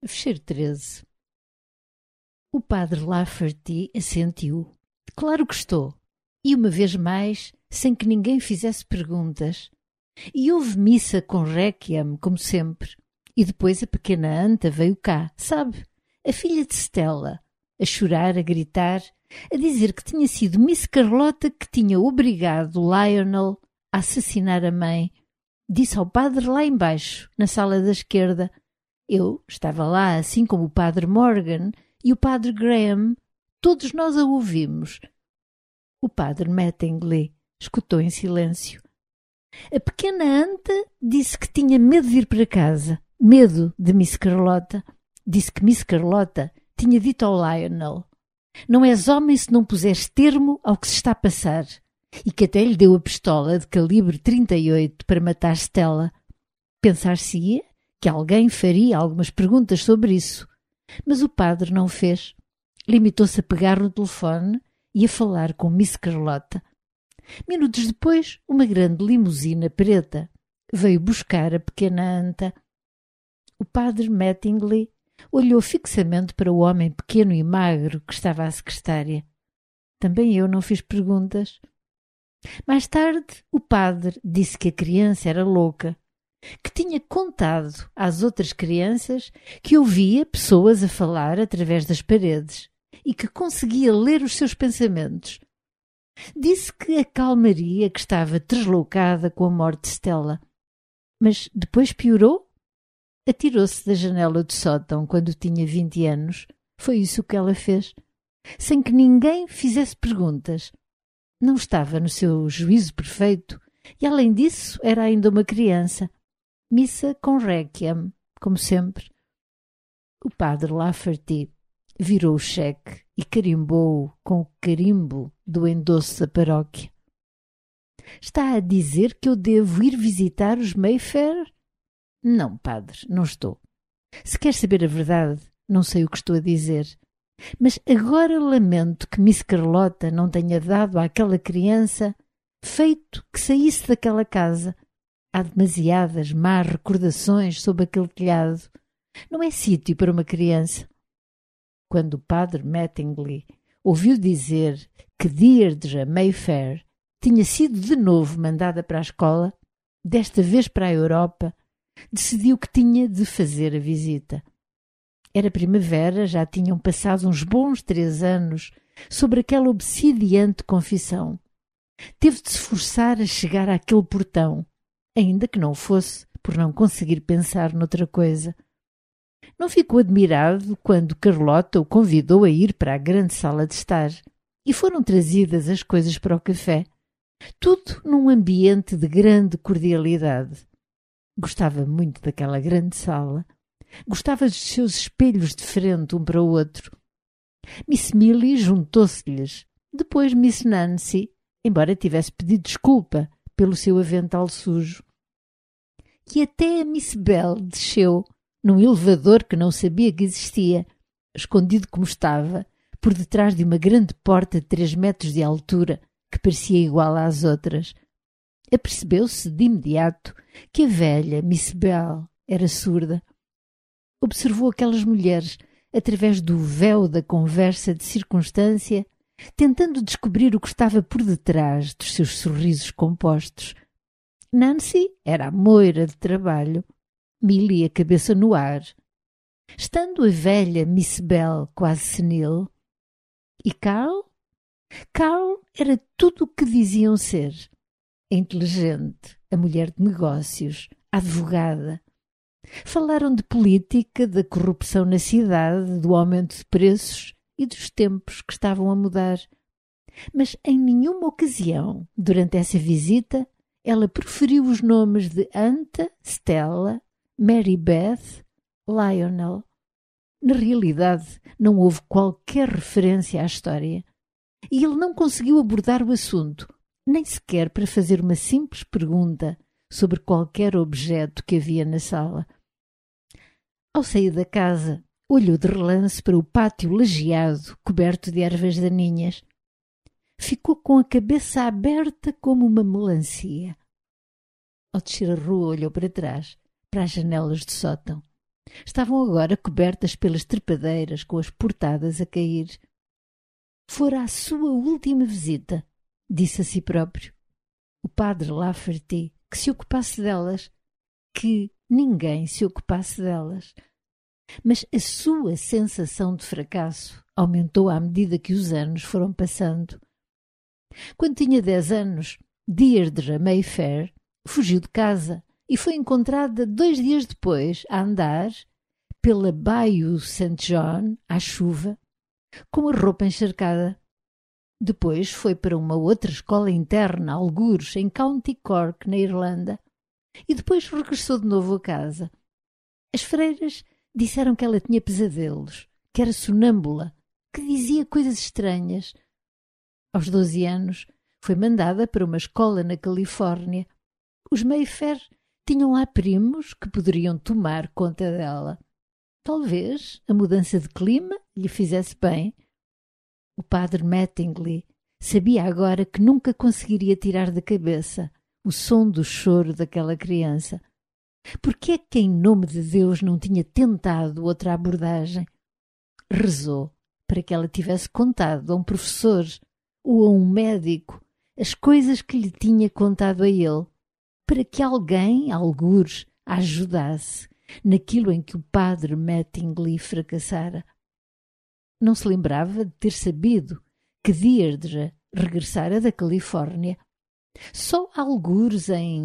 Fecheiro 13. O padre Lafferty assentiu. Claro que estou. E uma vez mais, sem que ninguém fizesse perguntas. E houve missa com Requiem, como sempre. E depois a pequena Anta veio cá, sabe? A filha de Stella, a chorar, a gritar, a dizer que tinha sido Miss Carlota que tinha obrigado Lionel a assassinar a mãe. Disse ao padre lá embaixo, na sala da esquerda. Eu estava lá, assim como o padre Morgan e o padre Graham. Todos nós a ouvimos. O padre Mattingly escutou em silêncio. A pequena Anta disse que tinha medo de ir para casa. Medo de Miss Carlota. Disse que Miss Carlota tinha dito ao Lionel: não és homem se não puseres termo ao que se está a passar. E que até lhe deu a pistola de calibre 38 para matar Stella. Pensar-se-ia que alguém faria algumas perguntas sobre isso. Mas o padre não fez. Limitou-se a pegar no telefone e a falar com Miss Carlota. Minutos depois, uma grande limusina preta veio buscar a pequena Anta. O padre Mattingly olhou fixamente para o homem pequeno e magro que estava à secretária. Também eu não fiz perguntas. Mais tarde, o padre disse que a criança era louca, que tinha contado às outras crianças que ouvia pessoas a falar através das paredes e que conseguia ler os seus pensamentos. Disse que acalmaria que estava deslocada com a morte de Stella. Mas depois piorou? Atirou-se da janela do sótão quando tinha 20 anos. Foi isso que ela fez, sem que ninguém fizesse perguntas. Não estava no seu juízo perfeito e, além disso, era ainda uma criança. Missa com Requiem, como sempre. O padre Lafferty virou o cheque e carimbou-o com o carimbo do endosso da paróquia. Está a dizer que eu devo ir visitar os Mayfair? Não, padre, não estou. Se quer saber a verdade, não sei o que estou a dizer. Mas agora lamento que Miss Carlota não tenha dado àquela criança feito que saísse daquela casa. Há demasiadas más recordações sob aquele telhado. Não é sítio para uma criança. Quando o padre Mattingly ouviu dizer que Deirdre Mayfair tinha sido de novo mandada para a escola, desta vez para a Europa, decidiu que tinha de fazer a visita. Era primavera, já tinham passado uns bons 3 anos sobre aquela obsidiante confissão. Teve de se forçar a chegar àquele portão, ainda que não fosse por não conseguir pensar noutra coisa. Não ficou admirado quando Carlota o convidou a ir para a grande sala de estar e foram trazidas as coisas para o café. Tudo num ambiente de grande cordialidade. Gostava muito daquela grande sala. Gostava dos seus espelhos de frente um para o outro. Miss Millie juntou-se-lhes. Depois Miss Nancy, embora tivesse pedido desculpa pelo seu avental sujo. E até a Miss Bell desceu num elevador que não sabia que existia, escondido como estava, por detrás de uma grande porta de 3 metros de altura, que parecia igual às outras. Apercebeu-se de imediato que a velha Miss Bell era surda. Observou aquelas mulheres através do véu da conversa de circunstância, tentando descobrir o que estava por detrás dos seus sorrisos compostos. Nancy era a moira de trabalho, Millie a cabeça no ar. Estando a velha Miss Bell quase senil. E Carl? Carl era tudo o que diziam ser. A inteligente, a mulher de negócios, a advogada. Falaram de política, da corrupção na cidade, do aumento de preços e dos tempos que estavam a mudar. Mas em nenhuma ocasião, durante essa visita, ela proferiu os nomes de Anta, Stella, Mary Beth, Lionel. Na realidade, não houve qualquer referência à história. E ele não conseguiu abordar o assunto, nem sequer para fazer uma simples pergunta sobre qualquer objeto que havia na sala. Ao sair da casa, olhou de relance para o pátio lajeado, coberto de ervas daninhas. Ficou com a cabeça aberta como uma melancia. Ao descer a rua, olhou para trás, para as janelas do sótão. Estavam agora cobertas pelas trepadeiras, com as portadas a cair. Fora a sua última visita, disse a si próprio. O padre Lafferty que se ocupasse delas, que ninguém se ocupasse delas. Mas a sua sensação de fracasso aumentou à medida que os anos foram passando. Quando tinha 10 anos, Deirdre Mayfair fugiu de casa e foi encontrada 2 dias depois a andar pela Bayou St. John, à chuva, com a roupa encharcada. Depois foi para uma outra escola interna, algures, em County Cork, na Irlanda, e depois regressou de novo a casa. As freiras disseram que ela tinha pesadelos, que era sonâmbula, que dizia coisas estranhas. Aos 12 anos, foi mandada para uma escola na Califórnia. Os Mayfair tinham lá primos que poderiam tomar conta dela. Talvez a mudança de clima lhe fizesse bem. O padre Mattingly sabia agora que nunca conseguiria tirar da cabeça o som do choro daquela criança. Por que é que, em nome de Deus, não tinha tentado outra abordagem? Rezou para que ela tivesse contado a um professor ou a um médico as coisas que lhe tinha contado a ele, para que alguém, algures, a ajudasse naquilo em que o padre Mattingly fracassara. Não se lembrava de ter sabido que Deirdre regressara da Califórnia. Só algures em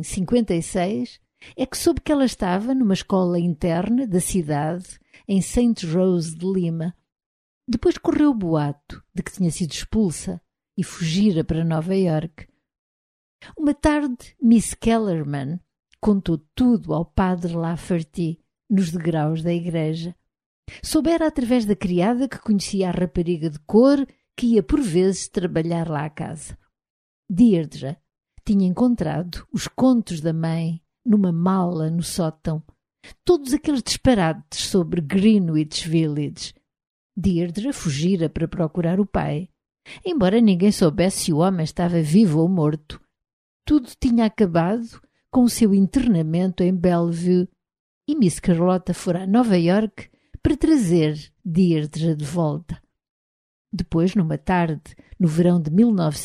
56 é que soube que ela estava numa escola interna da cidade, em St. Rose de Lima. Depois correu o boato de que tinha sido expulsa e fugira para Nova Iorque. Uma tarde, Miss Kellerman contou tudo ao padre Lafferty nos degraus da igreja. Soubera através da criada que conhecia a rapariga de cor que ia por vezes trabalhar lá à casa. Deirdre tinha encontrado os contos da mãe numa mala no sótão, todos aqueles disparates sobre Greenwich Village. Deirdre fugira para procurar o pai, embora ninguém soubesse se o homem estava vivo ou morto. Tudo tinha acabado com o seu internamento em Bellevue e Miss Carlota fora a Nova Iorque para trazer Deirdre de volta. Depois, numa tarde, no verão de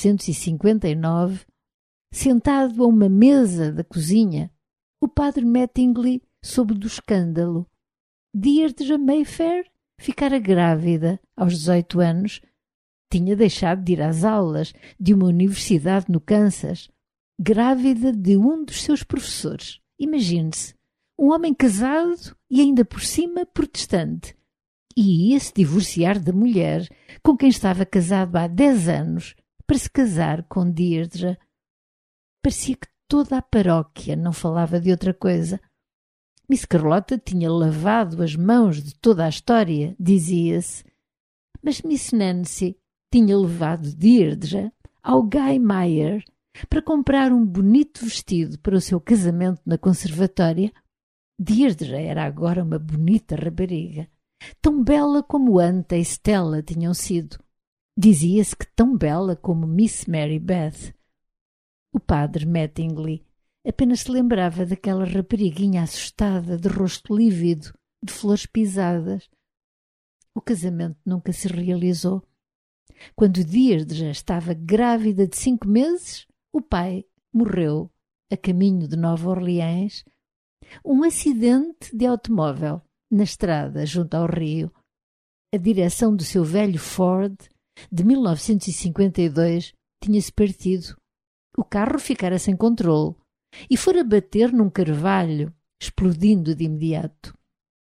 1959, sentado a uma mesa da cozinha, o padre Mattingly soube do escândalo. Deirdre Mayfair ficara grávida aos 18 anos. Tinha deixado de ir às aulas de uma universidade no Kansas, grávida de um dos seus professores. Imagine-se, um homem casado e ainda por cima protestante. E ia-se divorciar da mulher com quem estava casado há 10 anos para se casar com Deirdre. Parecia que toda a paróquia não falava de outra coisa. Miss Carlota tinha lavado as mãos de toda a história, dizia-se. Mas Miss Nancy tinha levado Deirdre ao Guy Meyer para comprar um bonito vestido para o seu casamento na conservatória. Deirdre era agora uma bonita rapariga, tão bela como Anta e Stella tinham sido. Dizia-se que tão bela como Miss Mary Beth. O padre Mattingly apenas se lembrava daquela rapariguinha assustada, de rosto lívido, de flores pisadas. O casamento nunca se realizou. Quando Deirdre estava grávida de 5 meses, o pai morreu a caminho de Nova Orleans. Um acidente de automóvel na estrada junto ao rio. A direção do seu velho Ford, de 1952, tinha-se partido. O carro ficara sem controle e fora bater num carvalho, explodindo de imediato.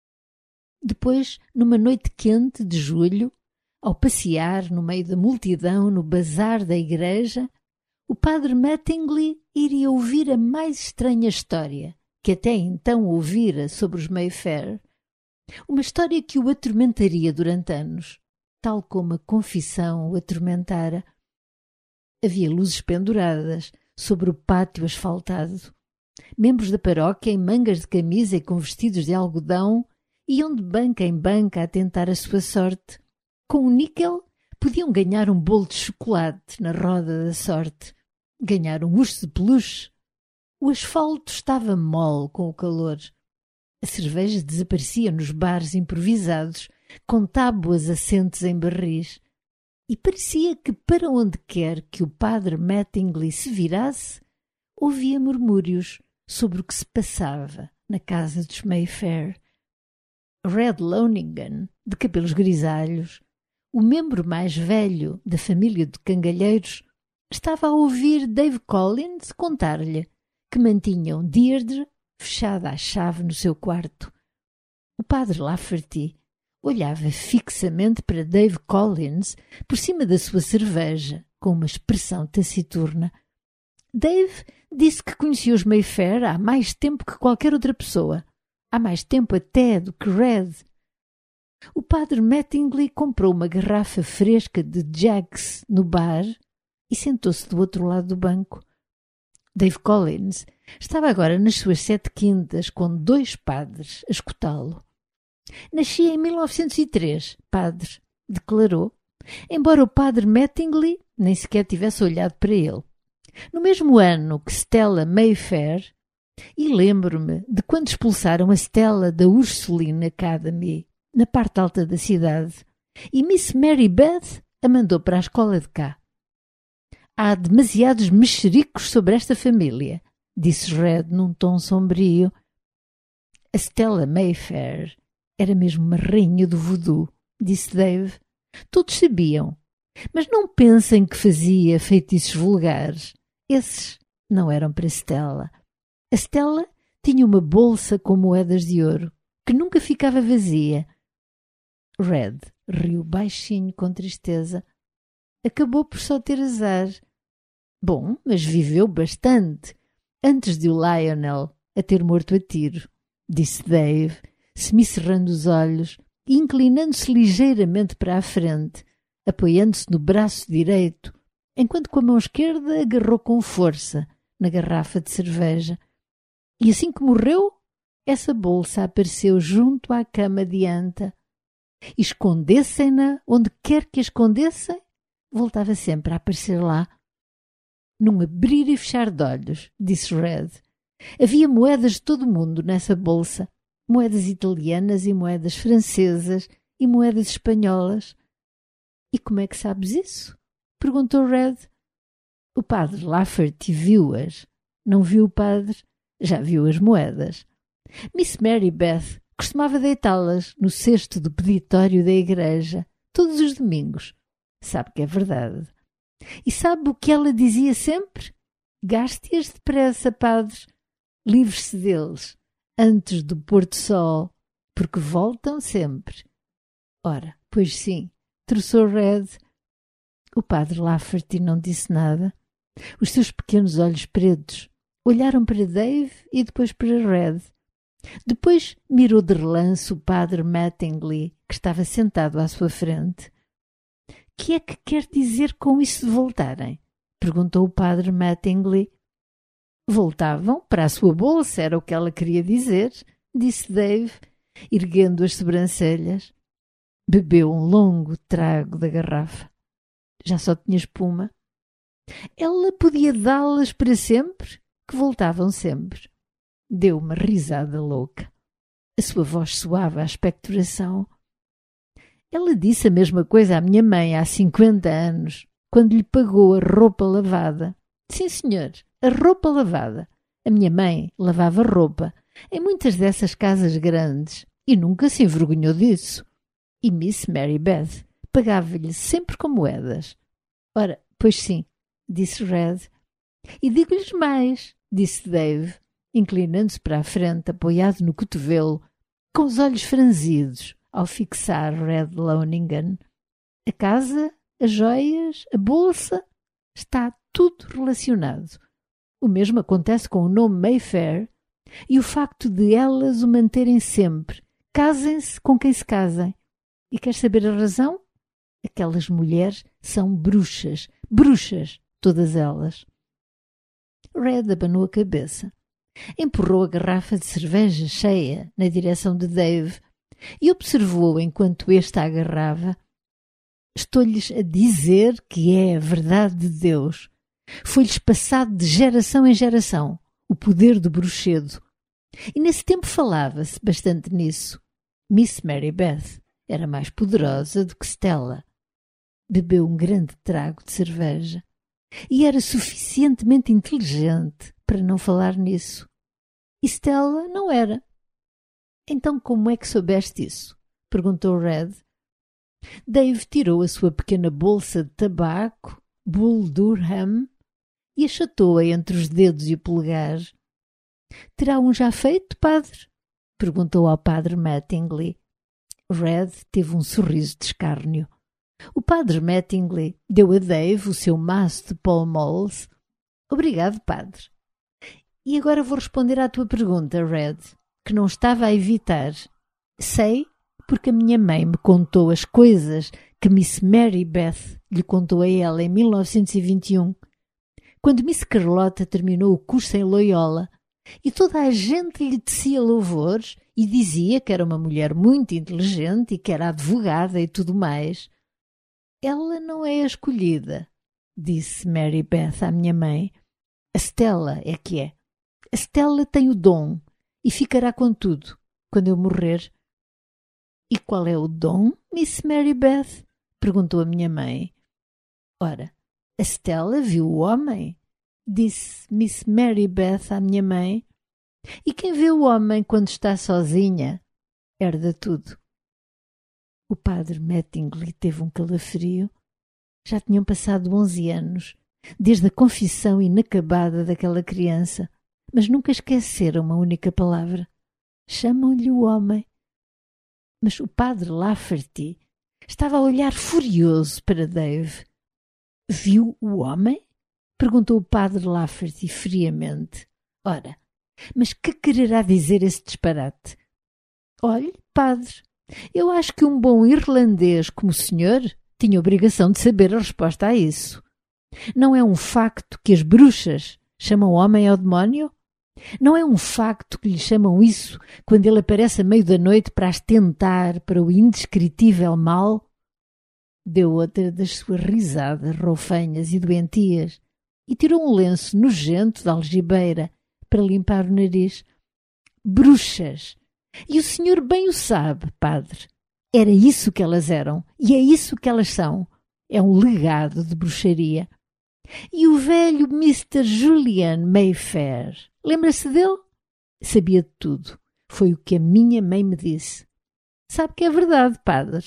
Depois, numa noite quente de julho, ao passear no meio da multidão no bazar da igreja, o padre Mattingly iria ouvir a mais estranha história que até então ouvira sobre os Mayfair. Uma história que o atormentaria durante anos, tal como a confissão o atormentara. Havia luzes penduradas sobre o pátio asfaltado. Membros da paróquia, em mangas de camisa e com vestidos de algodão, iam de banca em banca a tentar a sua sorte. Com um níquel, podiam ganhar um bolo de chocolate na roda da sorte. Ganhar um urso de peluche. O asfalto estava mole com o calor. A cerveja desaparecia nos bares improvisados, com tábuas assentes em barris, e parecia que para onde quer que o padre Mattingly se virasse, ouvia murmúrios sobre o que se passava na casa dos Mayfair. Red Loningan, de cabelos grisalhos, o membro mais velho da família de cangalheiros, estava a ouvir Dave Collins contar-lhe que mantinham Deirdre fechada à chave no seu quarto. O padre Lafferty olhava fixamente para Dave Collins por cima da sua cerveja, com uma expressão taciturna. Dave disse que conhecia os Mayfair há mais tempo que qualquer outra pessoa. Há mais tempo até do que Red. O padre Mattingly comprou uma garrafa fresca de Jack's no bar e sentou-se do outro lado do banco. Dave Collins estava agora nas suas 7/5, com 2 padres a escutá-lo. Nasci em 1903, padre, declarou, embora o padre Mattingly nem sequer tivesse olhado para ele. No mesmo ano que Stella Mayfair, e lembro-me de quando expulsaram a Stella da Ursuline Academy, na parte alta da cidade, e Miss Mary Beth a mandou para a escola de cá. Há demasiados mexericos sobre esta família, disse Red num tom sombrio. A Stella Mayfair era mesmo uma rainha do voodoo, disse Dave. Todos sabiam, mas não pensem que fazia feitiços vulgares. Esses não eram para Stella. A Stella tinha uma bolsa com moedas de ouro, que nunca ficava vazia. Red riu baixinho com tristeza. Acabou por só ter azar. Bom, mas viveu bastante, antes de o Lionel a ter morto a tiro, disse Dave, semicerrando os olhos e inclinando-se ligeiramente para a frente, apoiando-se no braço direito, enquanto com a mão esquerda agarrou com força na garrafa de cerveja. E assim que morreu, essa bolsa apareceu junto à cama de anta. Escondessem-na onde quer que a escondessem, voltava sempre a aparecer lá. Num abrir e fechar de olhos, disse Red. Havia moedas de todo o mundo nessa bolsa. Moedas italianas e moedas francesas e moedas espanholas. E como é que sabes isso? Perguntou Red. O padre Lafferty viu-as. Não viu o padre, já viu as moedas. Miss Mary Beth costumava deitá-las no cesto do peditório da igreja, todos os domingos. Sabe que é verdade. E sabe o que ela dizia sempre? Gaste-as depressa, padre. Livre-se deles, antes do pôr-do-sol, porque voltam sempre. Ora, pois sim, troçou Red. O padre Lafferty não disse nada. Os seus pequenos olhos pretos olharam para Dave e depois para Red. Depois mirou de relance o padre Mattingly, que estava sentado à sua frente. Que é que quer dizer com isso de voltarem? Perguntou o padre Mattingly. Voltavam para a sua bolsa, era o que ela queria dizer, disse Dave, erguendo as sobrancelhas. Bebeu um longo trago da garrafa. Já só tinha espuma. Ela podia dá-las para sempre, que voltavam sempre. Deu uma risada louca. A sua voz soava à expectoração. Ela disse a mesma coisa à minha mãe há 50 anos, quando lhe pagou a roupa lavada. Sim, senhor, a roupa lavada. A minha mãe lavava roupa em muitas dessas casas grandes e nunca se envergonhou disso. E Miss Mary Beth pagava-lhe sempre com moedas. Ora, pois sim, disse Red. E digo-lhes mais, disse Dave, inclinando-se para a frente, apoiado no cotovelo, com os olhos franzidos, ao fixar Red Loningan. A casa, as joias, a bolsa, está tudo relacionado. O mesmo acontece com o nome Mayfair e o facto de elas o manterem sempre. Casem-se com quem se casem. E quer saber a razão? Aquelas mulheres são bruxas, bruxas, todas elas. Red abanou a cabeça. Empurrou a garrafa de cerveja cheia na direção de Dave e observou enquanto este a agarrava. Estou-lhes a dizer que é a verdade de Deus. Foi-lhes passado de geração em geração o poder do bruxedo. E nesse tempo falava-se bastante nisso. Miss Mary Beth era mais poderosa do que Stella. Bebeu um grande trago de cerveja e era suficientemente inteligente para não falar nisso. E Stella não era. Então como é que soubeste isso? Perguntou Red. Dave tirou a sua pequena bolsa de tabaco, Bull Durham, e achatou-a entre os dedos e o polegar. Terá um já feito, padre? Perguntou ao padre Mattingly. Red teve um sorriso de escárnio. O padre Mattingly deu a Dave o seu maço de Pall Malls. Obrigado, padre. E agora vou responder à tua pergunta, Red, que não estava a evitar. Sei, porque a minha mãe me contou as coisas que Miss Mary Beth lhe contou a ela em 1921, quando Miss Carlota terminou o curso em Loyola, e toda a gente lhe tecia louvores e dizia que era uma mulher muito inteligente e que era advogada e tudo mais. Ela não é a escolhida, disse Mary Beth à minha mãe. A Stella é que é. A Stella tem o dom e ficará com tudo quando eu morrer. E qual é o dom, Miss Mary Beth? Perguntou a minha mãe. Ora, a Stella viu o homem, disse Miss Mary Beth à minha mãe. E quem vê o homem quando está sozinha, herda tudo. O padre Mattingly teve um calafrio. Já tinham passado 11 anos, desde a confissão inacabada daquela criança, mas nunca esqueceram uma única palavra. Chamam-lhe o homem. Mas o padre Lafferty estava a olhar furioso para Dave. Viu o homem? Perguntou o padre Lafferty friamente. Ora, mas que quererá dizer esse disparate? Olhe, padre, eu acho que um bom irlandês como o senhor tinha obrigação de saber a resposta a isso. Não é um facto que as bruxas chamam homem ao demónio? Não é um facto que lhe chamam isso quando ele aparece a meio da noite para as tentar para o indescritível mal? Deu outra das suas risadas roufanhas e doentias e tirou um lenço nojento da algibeira para limpar o nariz. Bruxas! E o senhor bem o sabe, padre. Era isso que elas eram, e é isso que elas são. É um legado de bruxaria. E o velho Mr. Julian Mayfair, lembra-se dele? Sabia de tudo. Foi o que a minha mãe me disse. Sabe que é verdade, padre.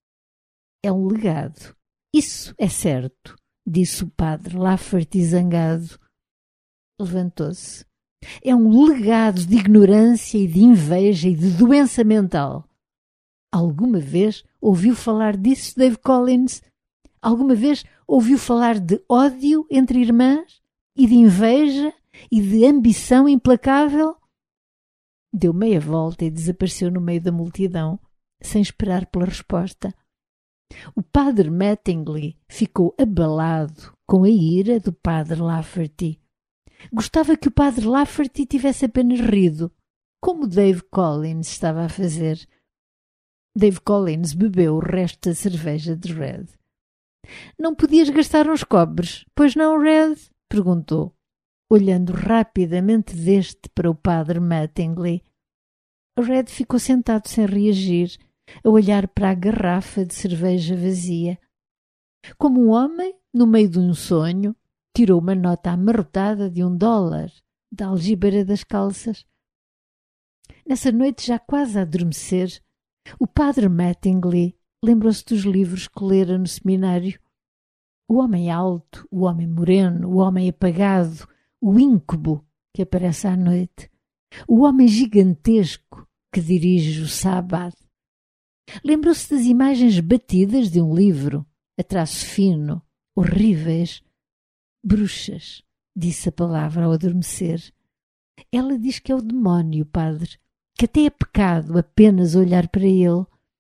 É um legado. Isso é certo, disse o padre Lafferty zangado. Levantou-se. É um legado de ignorância e de inveja e de doença mental. Alguma vez ouviu falar disso, Dave Collins? Alguma vez ouviu falar de ódio entre irmãs? E de inveja? E de ambição implacável? Deu meia volta e desapareceu no meio da multidão, sem esperar pela resposta. O padre Mattingly ficou abalado com a ira do padre Lafferty. Gostava que o padre Lafferty tivesse apenas rido, como Dave Collins estava a fazer. Dave Collins bebeu o resto da cerveja de Red. Não podias gastar uns cobres, pois não, Red? Perguntou, olhando rapidamente deste para o padre Mattingly. Red ficou sentado sem reagir, a olhar para a garrafa de cerveja vazia. Como um homem, no meio de um sonho, tirou uma nota amarrotada de $1 da algibeira das calças. Nessa noite, já quase a adormecer, o padre Mattingly lembrou-se dos livros que lera no seminário. O homem alto, o homem moreno, o homem apagado, o íncubo que aparece à noite, o homem gigantesco que dirige o sábado. Lembrou-se das imagens batidas de um livro, a traço fino, horríveis. Bruxas, disse a palavra ao adormecer. Ela diz que é o demónio, padre, que até é pecado apenas olhar para ele.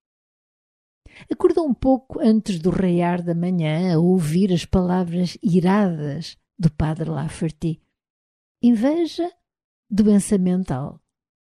Acordou um pouco antes do raiar da manhã a ouvir as palavras iradas do padre Lafferty. Inveja, doença mental.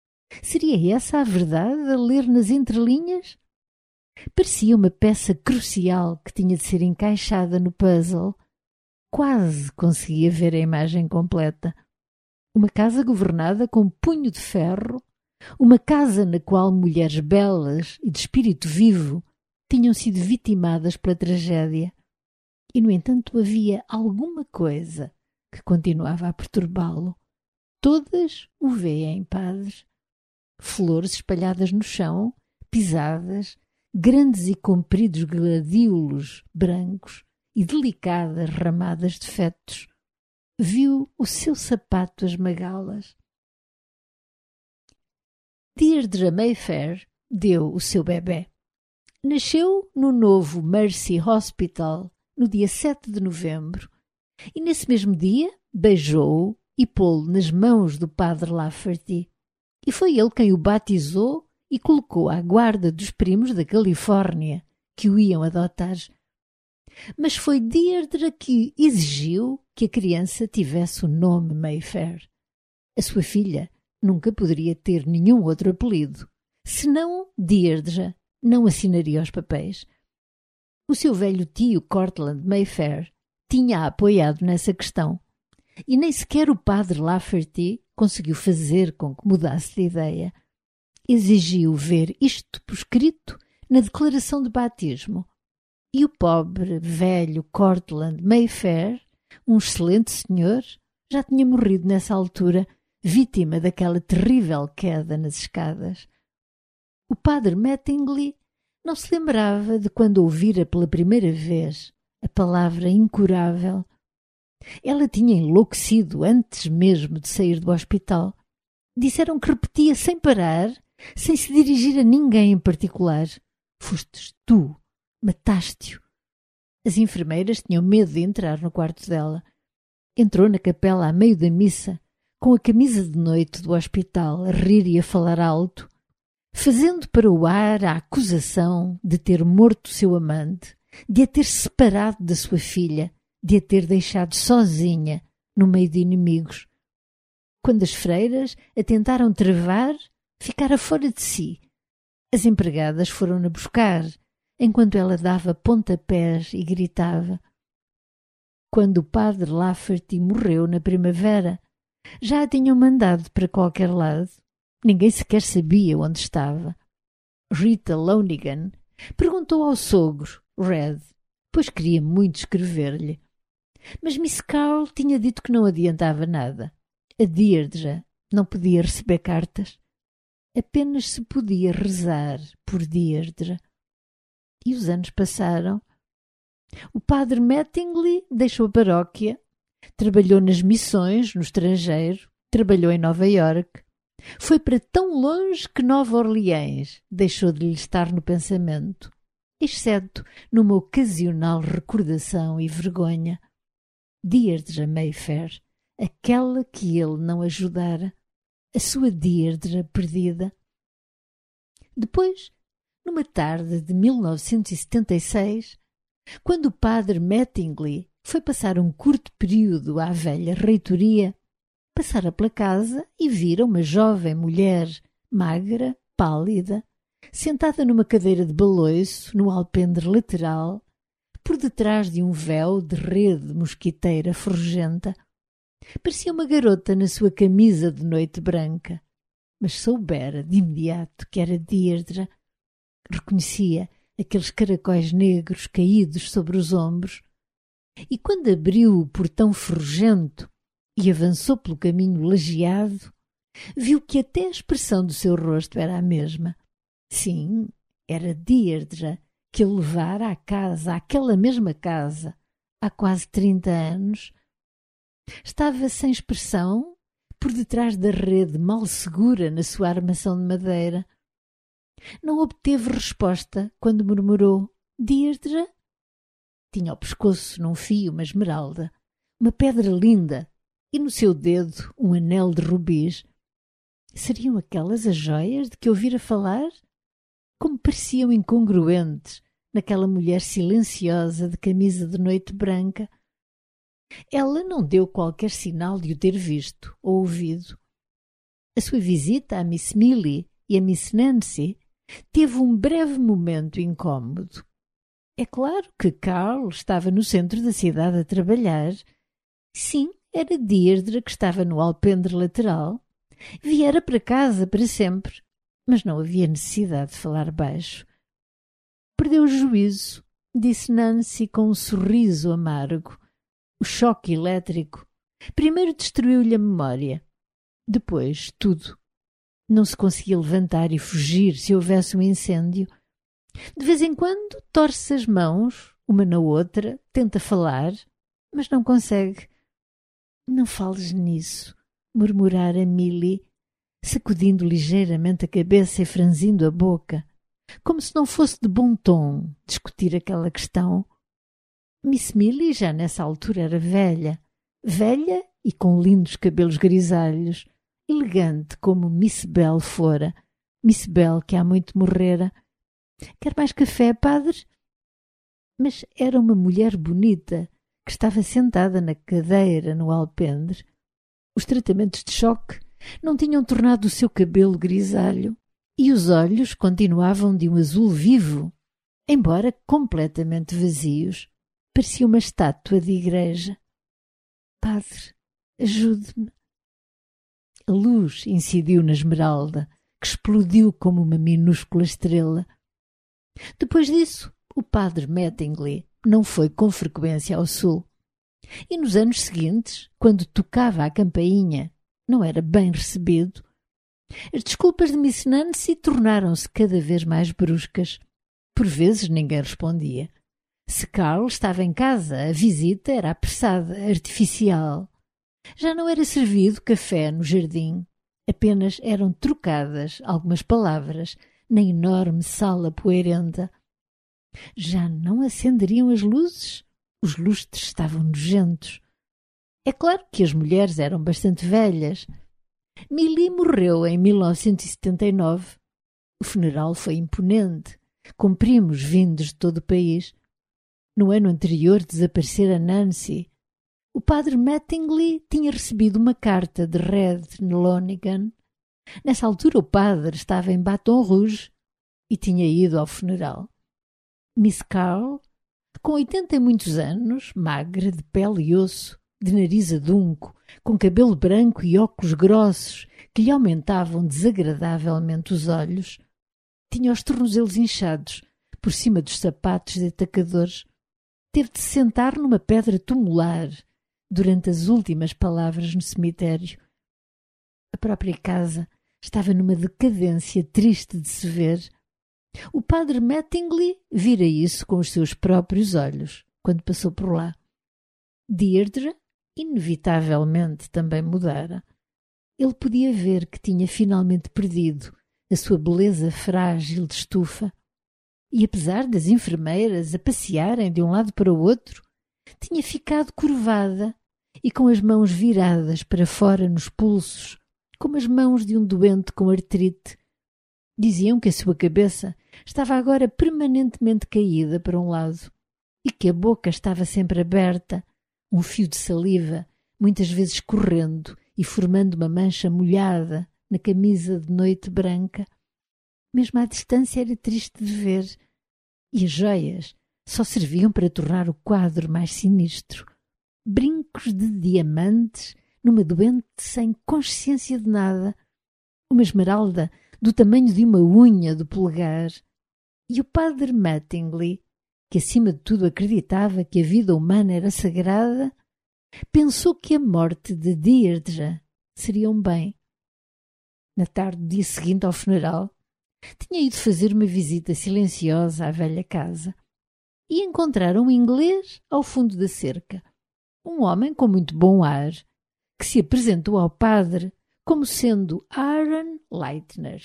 Seria essa a verdade a ler nas entrelinhas? Parecia uma peça crucial que tinha de ser encaixada no puzzle. Quase conseguia ver a imagem completa. Uma casa governada com punho de ferro Uma casa na qual mulheres belas e de espírito vivo tinham sido vitimadas pela tragédia. E, no entanto, havia alguma coisa que continuava a perturbá-lo. Todas o veem, padre. Flores espalhadas no chão, pisadas, grandes e compridos gladiolos brancos e delicadas ramadas de fetos. Viu o seu sapato a esmagá-las. Deirdre Mayfair deu o seu bebê. Nasceu no novo Mercy Hospital no dia 7 de novembro e nesse mesmo dia beijou-o e pô-lo nas mãos do padre Lafferty. E foi ele quem o batizou e colocou à guarda dos primos da Califórnia que o iam adotar. Mas foi Deirdre que exigiu que a criança tivesse o nome Mayfair. A sua filha nunca poderia ter nenhum outro apelido, senão Deirdre não assinaria os papéis. O seu velho tio Cortland Mayfair tinha-a apoiado nessa questão e nem sequer o padre Lafferty conseguiu fazer com que mudasse de ideia. Exigiu ver isto por escrito na declaração de batismo. E o pobre velho Cortland Mayfair, um excelente senhor, já tinha morrido nessa altura, vítima daquela terrível queda nas escadas. O padre Mattingly não se lembrava de quando ouvira pela primeira vez a palavra incurável. Ela tinha enlouquecido antes mesmo de sair do hospital. Disseram que repetia sem parar, sem se dirigir a ninguém em particular. Fostes tu, mataste-o. As enfermeiras tinham medo de entrar no quarto dela. Entrou na capela a meio da missa, com a camisa de noite do hospital, a rir e a falar alto, fazendo para o ar a acusação de ter morto seu amante, de a ter separado da sua filha, de a ter deixado sozinha no meio de inimigos. Quando as freiras a tentaram travar, ficara fora de si. As empregadas foram-na buscar, enquanto ela dava pontapés e gritava. Quando o padre Lafferty morreu na primavera, já a tinham mandado para qualquer lado. Ninguém sequer sabia onde estava. Rita Lonigan perguntou ao sogro, Red, pois queria muito escrever-lhe. Mas Miss Carl tinha dito que não adiantava nada. A Deirdre não podia receber cartas. Apenas se podia rezar por Deirdre. E os anos passaram. O padre Mattingly deixou a paróquia, trabalhou nas missões no estrangeiro, trabalhou em Nova Iorque. Foi para tão longe que Nova Orleans deixou de lhe estar no pensamento, exceto numa ocasional recordação e vergonha. Deirdre Mayfair, aquela que ele não ajudara, a sua Deirdre perdida. Depois, numa tarde de 1976, quando o padre Mattingly foi passar um curto período à velha reitoria, passara pela casa e vira uma jovem mulher, magra, pálida, sentada numa cadeira de baloiço no alpendre lateral, por detrás de um véu de rede mosquiteira forjenta. Parecia uma garota na sua camisa de noite branca, mas soubera de imediato que era Deirdre. Reconhecia aqueles caracóis negros caídos sobre os ombros, e quando abriu o portão ferrugento e avançou pelo caminho lajeado, viu que até a expressão do seu rosto era a mesma. Sim, era Deirdre que ele levara à casa, àquela mesma casa, há quase 30 anos. Estava sem expressão, por detrás da rede mal segura na sua armação de madeira. Não obteve resposta quando murmurou: Deirdre? Tinha ao pescoço num fio uma esmeralda, uma pedra linda, e no seu dedo um anel de rubis. Seriam aquelas as joias de que ouvira falar? Como pareciam incongruentes naquela mulher silenciosa de camisa de noite branca. Ela não deu qualquer sinal de o ter visto ou ouvido. A sua visita à Miss Millie e a Miss Nancy teve um breve momento incômodo. É claro que Carl estava no centro da cidade a trabalhar. Sim, era Deirdre que estava no alpendre lateral, Viera para casa para sempre, mas não havia necessidade de falar baixo. Perdeu o juízo, disse Nancy com um sorriso amargo. O choque elétrico primeiro destruiu-lhe a memória, depois tudo. Não se conseguia levantar e fugir se houvesse um incêndio. De vez em quando torce as mãos, uma na outra, tenta falar, mas não consegue. Não fales nisso, murmurara Milly, sacudindo ligeiramente a cabeça e franzindo a boca, como se não fosse de bom tom discutir aquela questão. Miss Milly já nessa altura era velha e com lindos cabelos grisalhos, elegante como Miss Bell fora, Miss Bell que há muito morrera. Quer mais café, padre? Mas era uma mulher bonita que estava sentada na cadeira no alpendre. Os tratamentos de choque não tinham tornado o seu cabelo grisalho e os olhos continuavam de um azul vivo, embora completamente vazios. Parecia uma estátua de igreja. Padre, ajude-me. A luz incidiu na esmeralda, que explodiu como uma minúscula estrela. Depois disso, o padre Mattingly não foi com frequência ao sul. E nos anos seguintes, quando tocava a campainha, não era bem recebido. As desculpas de Miss Nancy tornaram-se cada vez mais bruscas. Por vezes ninguém respondia. Se Carl estava em casa, a visita era apressada, artificial. Já não era servido café no jardim. Apenas eram trocadas algumas palavras na enorme sala poeirenta. Já não acenderiam as luzes? Os lustres estavam nojentos. É claro que as mulheres eram bastante velhas. Milly morreu em 1979. O funeral foi imponente, com primos vindos de todo o país. No ano anterior desaparecera Nancy. O padre Mattingly tinha recebido uma carta de Red Lonigan. Nessa altura o padre estava em Baton Rouge e tinha ido ao funeral. Miss Carl, com 80 e muitos anos, magra, de pele e osso, de nariz adunco, com cabelo branco e óculos grossos que lhe aumentavam desagradavelmente os olhos, tinha os tornozelos inchados por cima dos sapatos de atacadores. Teve de se sentar numa pedra tumular durante as últimas palavras no cemitério. A própria casa estava numa decadência triste de se ver. O padre Mattingly vira isso com os seus próprios olhos, quando passou por lá. Deirdre, inevitavelmente, também mudara. Ele podia ver que tinha finalmente perdido a sua beleza frágil de estufa. E apesar das enfermeiras a passearem de um lado para o outro, tinha ficado curvada e com as mãos viradas para fora nos pulsos, como as mãos de um doente com artrite. Diziam que a sua cabeça estava agora permanentemente caída para um lado e que a boca estava sempre aberta, um fio de saliva, muitas vezes correndo e formando uma mancha molhada na camisa de noite branca. Mesmo à distância era triste de ver, e as joias só serviam para tornar o quadro mais sinistro. Brincos de diamantes numa doente sem consciência de nada, uma esmeralda do tamanho de uma unha do polegar, e o padre Mattingly, que acima de tudo acreditava que a vida humana era sagrada, pensou que a morte de Deirdre seria um bem. Na tarde do dia seguinte ao funeral, tinha ido fazer uma visita silenciosa à velha casa e encontraram um inglês ao fundo da cerca, um homem com muito bom ar, que se apresentou ao padre como sendo Aaron Leitner.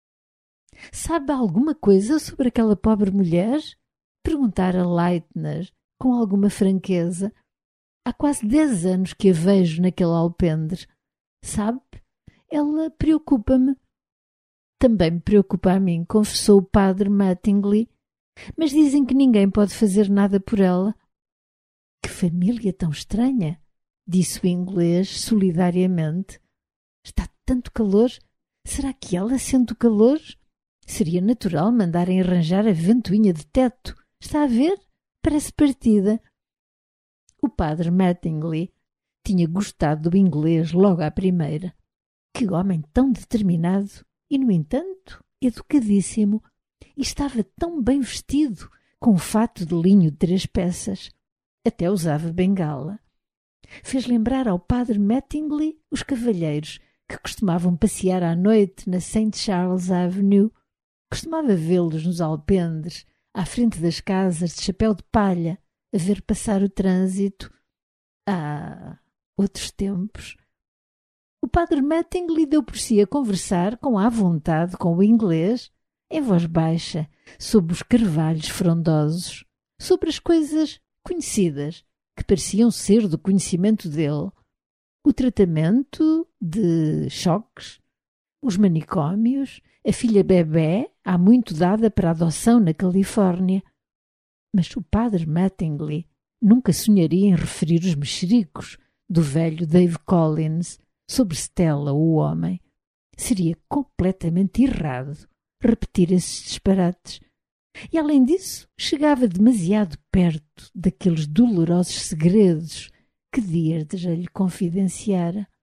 «Sabe alguma coisa sobre aquela pobre mulher?» perguntara Leitner com alguma franqueza. «Há quase 10 anos que a vejo naquele alpendre. Sabe, ela preocupa-me.» «Também me preocupa a mim», confessou o padre Mattingly, «mas dizem que ninguém pode fazer nada por ela.» «Que família tão estranha!» disse o inglês solidariamente. «Está tanto calor. Será que ela sente o calor? Seria natural mandarem arranjar a ventoinha de teto. Está a ver? Parece partida.» O padre Mattingly tinha gostado do inglês logo à primeira. Que homem tão determinado e, no entanto, educadíssimo. E estava tão bem vestido, com um fato de linho de 3 peças. Até usava bengala. Fez lembrar ao padre Mattingly os cavalheiros que costumavam passear à noite na St. Charles Avenue. Costumava vê-los nos alpendes, à frente das casas de chapéu de palha, a ver passar o trânsito. Ah, outros tempos! O padre Mattingly deu por si a conversar com à vontade com o inglês, em voz baixa, sobre os carvalhos frondosos, sobre as coisas conhecidas, que pareciam ser do conhecimento dele, o tratamento de choques, os manicômios, a filha bebé, há muito dada para adoção na Califórnia. Mas o padre Mattingly nunca sonharia em referir os mexericos do velho Dave Collins sobre Stella, o homem. Seria completamente errado repetir esses disparates. E, além disso, chegava demasiado perto daqueles dolorosos segredos que Deirdre lhe confidenciara.